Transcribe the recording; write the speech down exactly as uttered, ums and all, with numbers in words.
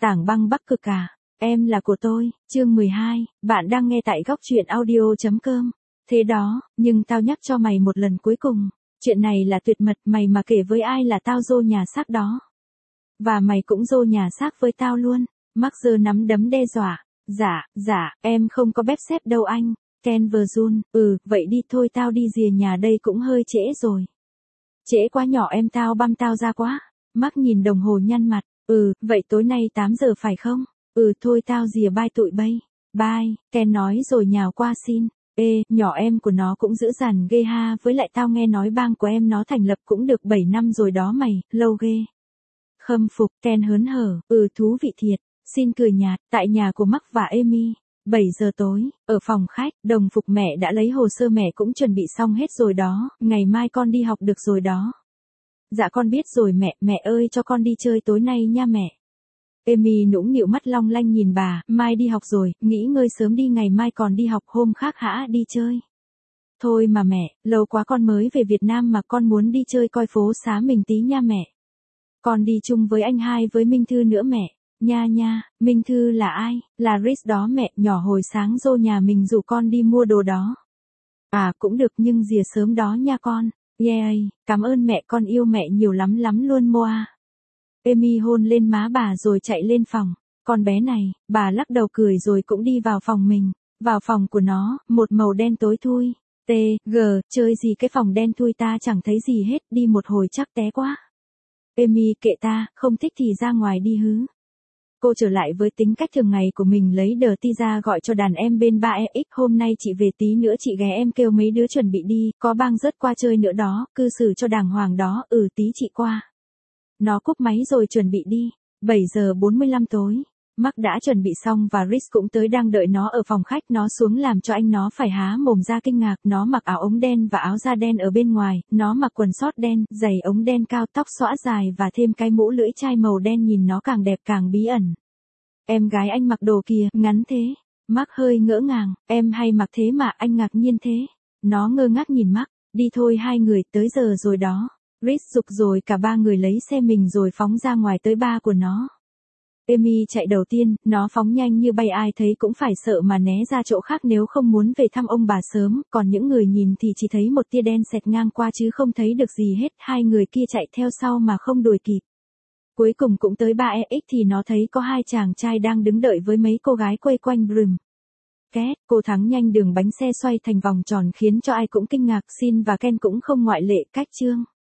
Tảng băng Bắc Cực à, em là của tôi, chương mười hai, bạn đang nghe tại góc truyện audio.com. Thế đó, nhưng tao nhắc cho mày một lần cuối cùng, chuyện này là tuyệt mật, mày mà kể với ai là tao dô nhà xác đó. Và mày cũng dô nhà xác với tao luôn. Mark giơ nắm đấm đe dọa. Dạ, dạ, em không có bếp xếp đâu anh. Ken vừa run, ừ, vậy đi thôi tao đi rìa nhà đây cũng hơi trễ rồi. Trễ quá nhỏ em tao băm tao ra quá. Mark nhìn đồng hồ nhăn mặt, ừ, vậy tối nay tám giờ phải không? Ừ thôi tao rìa bye tụi bay. Bye, Ken nói rồi nhào qua xin. Ê, nhỏ em của nó cũng dữ dằn ghê ha, với lại tao nghe nói bang của em nó thành lập cũng được bảy năm rồi đó mày, lâu ghê. Khâm phục, Ken hớn hở, ừ thú vị thiệt, xin cười nhạt, tại nhà của Mark và Amy. bảy giờ tối, ở phòng khách, đồng phục mẹ đã lấy hồ sơ mẹ cũng chuẩn bị xong hết rồi đó, ngày mai con đi học được rồi đó. Dạ con biết rồi mẹ, mẹ ơi cho con đi chơi tối nay nha mẹ. Amy nũng nịu mắt long lanh nhìn bà, mai đi học rồi, nghỉ ngơi sớm đi ngày mai còn đi học hôm khác hả đi chơi. Thôi mà mẹ, lâu quá con mới về Việt Nam mà con muốn đi chơi coi phố xá mình tí nha mẹ. Con đi chung với anh hai với Minh Thư nữa mẹ. Nha nha, Minh Thư là ai? Là Rich đó mẹ, nhỏ hồi sáng dô nhà mình rủ con đi mua đồ đó. À cũng được nhưng rìa sớm đó nha con. Yeah, cảm ơn mẹ con yêu mẹ nhiều lắm lắm luôn Moa. Amy hôn lên má bà rồi chạy lên phòng. Con bé này, bà lắc đầu cười rồi cũng đi vào phòng mình. Vào phòng của nó, một màu đen tối thui. T, G, chơi gì cái phòng đen thui ta chẳng thấy gì hết, đi một hồi chắc té quá. Amy kệ ta, không thích thì ra ngoài đi hứ. Cô trở lại với tính cách thường ngày của mình lấy đờ ti ra gọi cho đàn em bên ba e ích hôm nay chị về tí nữa chị ghé em kêu mấy đứa chuẩn bị đi, có bang rớt qua chơi nữa đó, cư xử cho đàng hoàng đó, ừ tí chị qua. Nó cúp máy rồi chuẩn bị đi, bảy giờ bốn mươi lăm tối. Mark đã chuẩn bị xong và Rich cũng tới đang đợi nó ở phòng khách, nó xuống làm cho anh nó phải há mồm ra kinh ngạc, nó mặc áo ống đen và áo da đen ở bên ngoài, nó mặc quần sót đen, giày ống đen cao tóc xõa dài và thêm cái mũ lưỡi chai màu đen nhìn nó càng đẹp càng bí ẩn. Em gái anh mặc đồ kìa, ngắn thế. Mark hơi ngỡ ngàng, em hay mặc thế mà anh ngạc nhiên thế. Nó ngơ ngác nhìn Mark, đi thôi hai người, tới giờ rồi đó. Rich giục rồi cả ba người lấy xe mình rồi phóng ra ngoài tới ba của nó. Amy chạy đầu tiên, nó phóng nhanh như bay ai thấy cũng phải sợ mà né ra chỗ khác nếu không muốn về thăm ông bà sớm, còn những người nhìn thì chỉ thấy một tia đen xẹt ngang qua chứ không thấy được gì hết, hai người kia chạy theo sau mà không đuổi kịp. Cuối cùng cũng tới ba e ích thì nó thấy có hai chàng trai đang đứng đợi với mấy cô gái quây quanh Brum. Két, cô thắng nhanh đường bánh xe xoay thành vòng tròn khiến cho ai cũng kinh ngạc, Sin và Ken cũng không ngoại lệ, cách chương.